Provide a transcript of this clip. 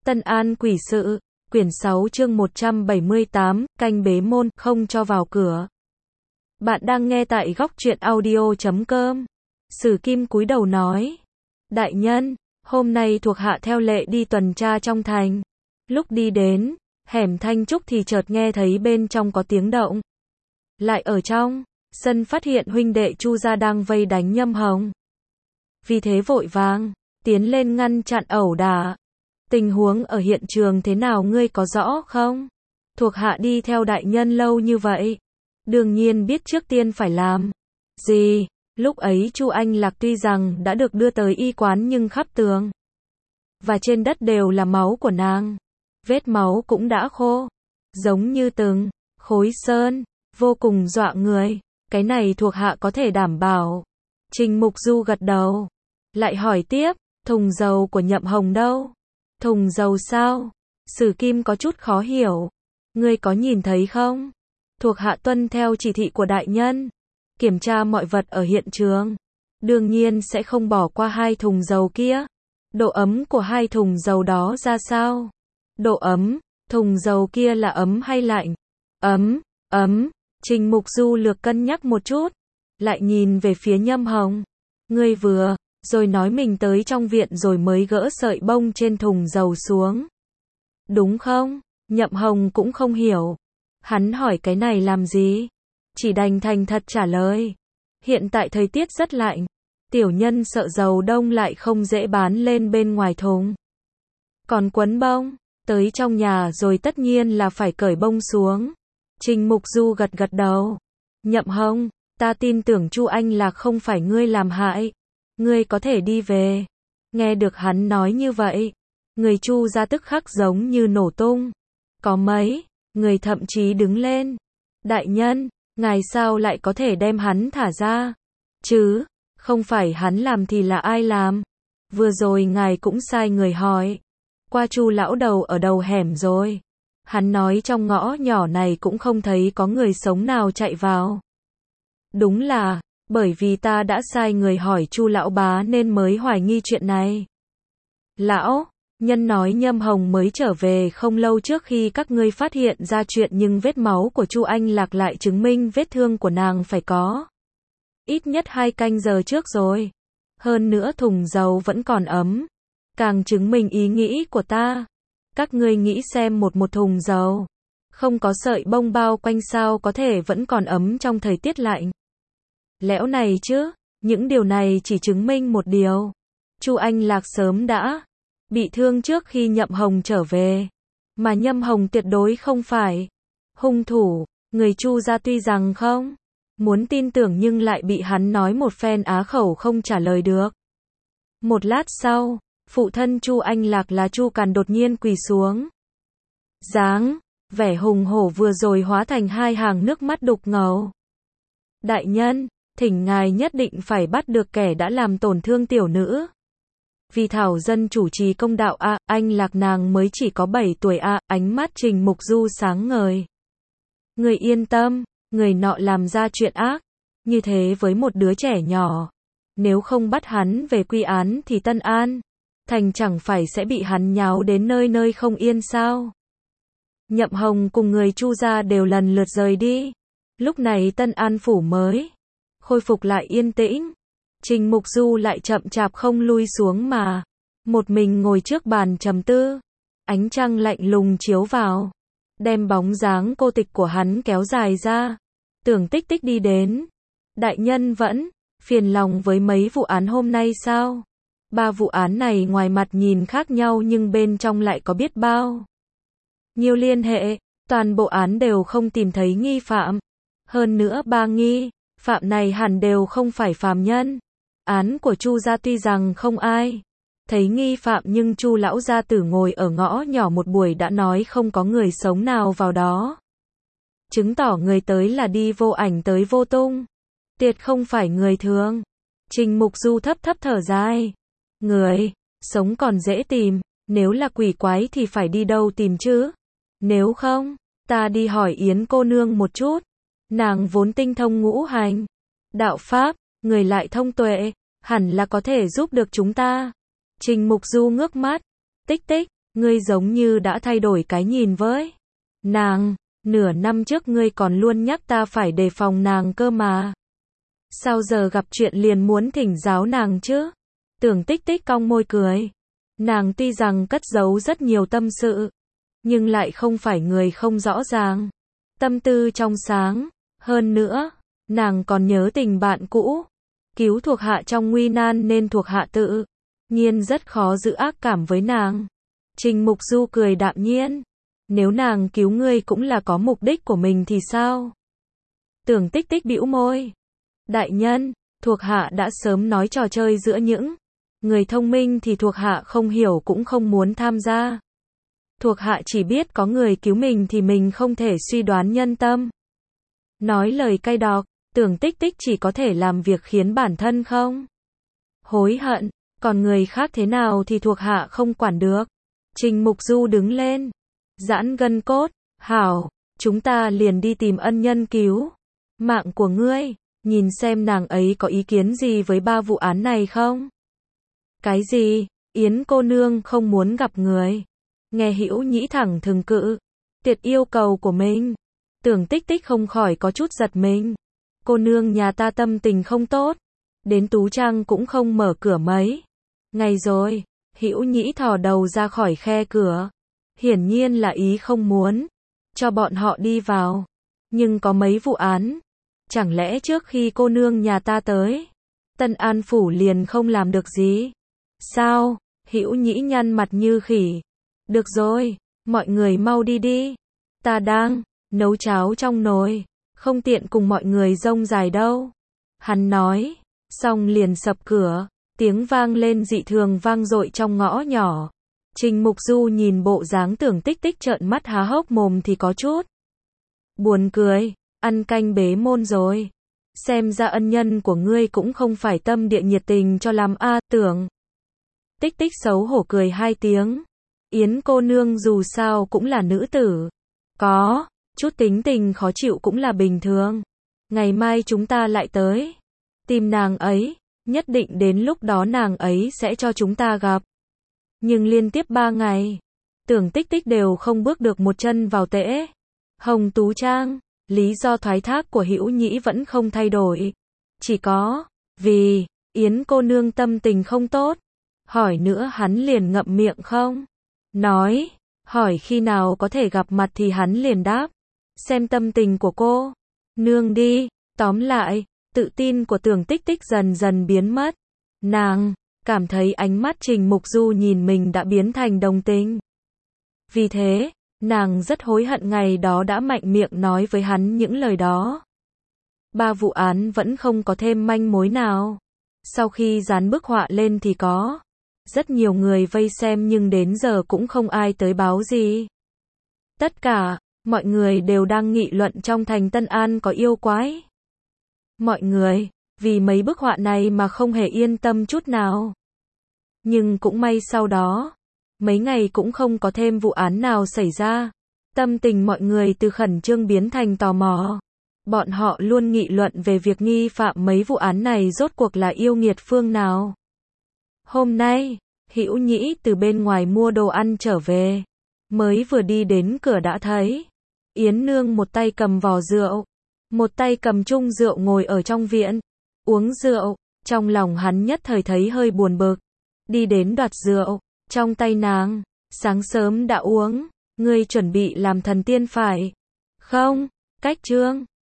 Tân An quỷ sự, quyển 6 chương 178, canh bế môn, không cho vào cửa. Bạn đang nghe tại góc truyện audio.com. Sử Kim cúi đầu nói. Đại nhân, hôm nay thuộc hạ theo lệ đi tuần tra trong thành. Lúc đi đến hẻm Thanh Trúc thì chợt nghe thấy bên trong có tiếng động. Lại ở trong sân phát hiện huynh đệ Chu gia đang vây đánh Nhâm Hồng. Vì thế vội vàng tiến lên ngăn chặn ẩu đả. Tình huống ở hiện trường thế nào ngươi có rõ không? Thuộc hạ đi theo đại nhân lâu như vậy, đương nhiên biết trước tiên phải làm gì. Lúc ấy Chu Anh Lạc tuy rằng đã được đưa tới y quán nhưng khắp tường và trên đất đều là máu của nàng. Vết máu cũng đã khô, giống như từng khối sơn, vô cùng dọa người. Cái này thuộc hạ có thể đảm bảo. Trình Mục Du gật đầu, lại hỏi tiếp, thùng dầu của Nhậm Hồng đâu? Thùng dầu sao? Sử Kim có chút khó hiểu. Ngươi có nhìn thấy không? Thuộc hạ tuân theo chỉ thị của đại nhân, kiểm tra mọi vật ở hiện trường. Đương nhiên sẽ không bỏ qua hai thùng dầu kia. Độ ấm của hai thùng dầu đó ra sao? Độ ấm, thùng dầu kia là ấm hay lạnh? Ấm, ấm. Trình Mục Du lược cân nhắc một chút, lại nhìn về phía Nhâm Hồng. Ngươi vừa rồi nói mình tới trong viện rồi mới gỡ sợi bông trên thùng dầu xuống, đúng không? Nhậm Hồng cũng không hiểu. Hắn hỏi cái này làm gì? Chỉ đành thành thật trả lời. Hiện tại thời tiết rất lạnh, tiểu nhân sợ dầu đông lại không dễ bán lên bên ngoài thùng. Còn quấn bông, tới trong nhà rồi tất nhiên là phải cởi bông xuống. Trình Mục Du gật gật đầu. Nhậm Hồng, ta tin tưởng Chu Anh Lạc không phải ngươi làm hại. Ngươi có thể đi về. Nghe được hắn nói như vậy, người Chu gia tức khắc giống như nổ tung. Có mấy người thậm chí đứng lên. Đại nhân, ngài sao lại có thể đem hắn thả ra? Chứ, không phải hắn làm thì là ai làm? Vừa rồi ngài cũng sai người hỏi qua Chu lão đầu ở đầu hẻm rồi. Hắn nói trong ngõ nhỏ này cũng không thấy có người sống nào chạy vào. Đúng là bởi vì ta đã sai người hỏi Chu lão bá nên mới hoài nghi chuyện này. Lão nhân nói Nhâm Hồng mới trở về không lâu trước khi các ngươi phát hiện ra chuyện, nhưng vết máu của Chu Anh Lạc lại chứng minh vết thương của nàng phải có ít nhất 2 canh giờ trước rồi. Hơn nữa thùng dầu vẫn còn ấm, càng chứng minh ý nghĩ của ta. Các ngươi nghĩ xem, một thùng dầu không có sợi bông bao quanh sao có thể vẫn còn ấm trong thời tiết lạnh lẽo này chứ? Những điều này chỉ chứng minh một điều. Chu Anh Lạc sớm đã bị thương trước khi Nhậm Hồng trở về. Mà Nhâm Hồng tuyệt đối không phải hung thủ. Người Chu gia tuy rằng không muốn tin tưởng nhưng lại bị hắn nói một phen á khẩu không trả lời được. Một lát sau, phụ thân Chu Anh Lạc là Chu Càn đột nhiên quỳ xuống. Dáng vẻ hùng hổ vừa rồi hóa thành 2 hàng nước mắt đục ngầu. Đại nhân, thỉnh ngài nhất định phải bắt được kẻ đã làm tổn thương tiểu nữ. Vì thảo dân chủ trì công đạo a. Anh Lạc nàng mới chỉ có 7 tuổi a. Ánh mắt Trình Mục Du sáng ngời. Người yên tâm, người nọ làm ra chuyện ác như thế với một đứa trẻ nhỏ, nếu không bắt hắn về quy án thì Tân An thành chẳng phải sẽ bị hắn nháo đến nơi nơi không yên sao? Nhậm Hồng cùng người Chu gia đều lần lượt rời đi. Lúc này Tân An phủ mới khôi phục lại yên tĩnh. Trình Mục Du lại chậm chạp không lui xuống mà một mình ngồi trước bàn trầm tư. Ánh trăng lạnh lùng chiếu vào, đem bóng dáng cô tịch của hắn kéo dài ra. Tưởng Tích Tích đi đến. Đại nhân vẫn phiền lòng với mấy vụ án hôm nay sao? 3 vụ án này ngoài mặt nhìn khác nhau nhưng bên trong lại có biết bao nhiều liên hệ. Toàn bộ án đều không tìm thấy nghi phạm. Hơn nữa 3 nghi phạm này hẳn đều không phải phàm nhân. Án của Chu gia tuy rằng không ai thấy nghi phạm nhưng Chu lão gia tử ngồi ở ngõ nhỏ một buổi đã nói không có người sống nào vào đó. Chứng tỏ người tới là đi vô ảnh tới vô tung. Tuyệt không phải người thường. Trình Mục Du thấp thấp thở dài. Người sống còn dễ tìm, nếu là quỷ quái thì phải đi đâu tìm chứ? Nếu không, ta đi hỏi Yến cô nương một chút. Nàng vốn tinh thông ngũ hành đạo pháp, người lại thông tuệ, hẳn là có thể giúp được chúng ta. Trình Mục Du ngước mắt. Tích Tích, ngươi giống như đã thay đổi cái nhìn với nàng, nửa năm trước ngươi còn luôn nhắc ta phải đề phòng nàng cơ mà. Sao giờ gặp chuyện liền muốn thỉnh giáo nàng chứ? Tưởng Tích Tích cong môi cười. Nàng tuy rằng cất giấu rất nhiều tâm sự, nhưng lại không phải người không rõ ràng. Tâm tư trong sáng, hơn nữa, nàng còn nhớ tình bạn cũ, cứu thuộc hạ trong nguy nan nên thuộc hạ tự nhiên rất khó giữ ác cảm với nàng. Trình Mục Du cười đạm nhiên, nếu nàng cứu ngươi cũng là có mục đích của mình thì sao? Tưởng Tích Tích bĩu môi. Đại nhân, thuộc hạ đã sớm nói trò chơi giữa những người thông minh thì thuộc hạ không hiểu cũng không muốn tham gia. Thuộc hạ chỉ biết có người cứu mình thì mình không thể suy đoán nhân tâm. Nói lời cay độc, Tưởng Tích Tích chỉ có thể làm việc khiến bản thân không hối hận, còn người khác thế nào thì thuộc hạ không quản được. Trình Mục Du đứng lên, giãn gân cốt, hảo, chúng ta liền đi tìm ân nhân cứu mạng của ngươi, nhìn xem nàng ấy có ý kiến gì với 3 vụ án này không? Cái gì? Yến cô nương không muốn gặp người. Nghe Hữu Nhĩ thẳng thừng cự tuyệt yêu cầu của mình. Tưởng Tích Tích không khỏi có chút giật mình. Cô nương nhà ta tâm tình không tốt, đến Tú Trang cũng không mở cửa mấy ngày rồi. Hữu Nhĩ thò đầu ra khỏi khe cửa, hiển nhiên là ý không muốn cho bọn họ đi vào. Nhưng có mấy vụ án, chẳng lẽ trước khi cô nương nhà ta tới Tân An phủ liền không làm được gì? Sao? Hữu Nhĩ nhăn mặt như khỉ. Được rồi, mọi người mau đi đi. Ta đang nấu cháo trong nồi, không tiện cùng mọi người rông dài đâu. Hắn nói, xong liền sập cửa, tiếng vang lên dị thường vang dội trong ngõ nhỏ. Trình Mục Du nhìn bộ dáng Tưởng Tích Tích trợn mắt há hốc mồm thì có chút buồn cười. Ăn canh bế môn rồi. Xem ra ân nhân của ngươi cũng không phải tâm địa nhiệt tình cho lắm a. Tưởng Tích Tích xấu hổ cười 2 tiếng. Yến cô nương dù sao cũng là nữ tử, có chút tính tình khó chịu cũng là bình thường. Ngày mai chúng ta lại tới tìm nàng ấy, nhất định đến lúc đó nàng ấy sẽ cho chúng ta gặp. Nhưng liên tiếp 3 ngày, Tưởng Tích Tích đều không bước được một chân vào Tễ Hồng Tú Trang. Lý do thoái thác của Hữu Nhĩ vẫn không thay đổi, chỉ có vì Yến cô nương tâm tình không tốt. Hỏi nữa hắn liền ngậm miệng không nói, hỏi khi nào có thể gặp mặt thì hắn liền đáp, xem tâm tình của cô nương đi. Tóm lại, tự tin của Tưởng Tích Tích dần dần biến mất. Nàng cảm thấy ánh mắt Trình Mục Du nhìn mình đã biến thành đồng tình. Vì thế, nàng rất hối hận ngày đó đã mạnh miệng nói với hắn những lời đó. 3 vụ án vẫn không có thêm manh mối nào. Sau khi dán bức họa lên thì có rất nhiều người vây xem nhưng đến giờ cũng không ai tới báo gì. Tất cả mọi người đều đang nghị luận trong thành Tân An có yêu quái. Mọi người vì mấy bức họa này mà không hề yên tâm chút nào. Nhưng cũng may sau đó mấy ngày cũng không có thêm vụ án nào xảy ra. Tâm tình mọi người từ khẩn trương biến thành tò mò. Bọn họ luôn nghị luận về việc nghi phạm mấy vụ án này rốt cuộc là yêu nghiệt phương nào. Hôm nay, Hữu Nhĩ từ bên ngoài mua đồ ăn trở về. Mới vừa đi đến cửa đã thấy Yến nương một tay cầm vò rượu, một tay cầm chung rượu ngồi ở trong viện uống rượu. Trong lòng hắn nhất thời thấy hơi buồn bực. Đi đến đoạt rượu trong tay nàng. Sáng sớm đã uống, ngươi chuẩn bị làm thần tiên phải không? Cách chương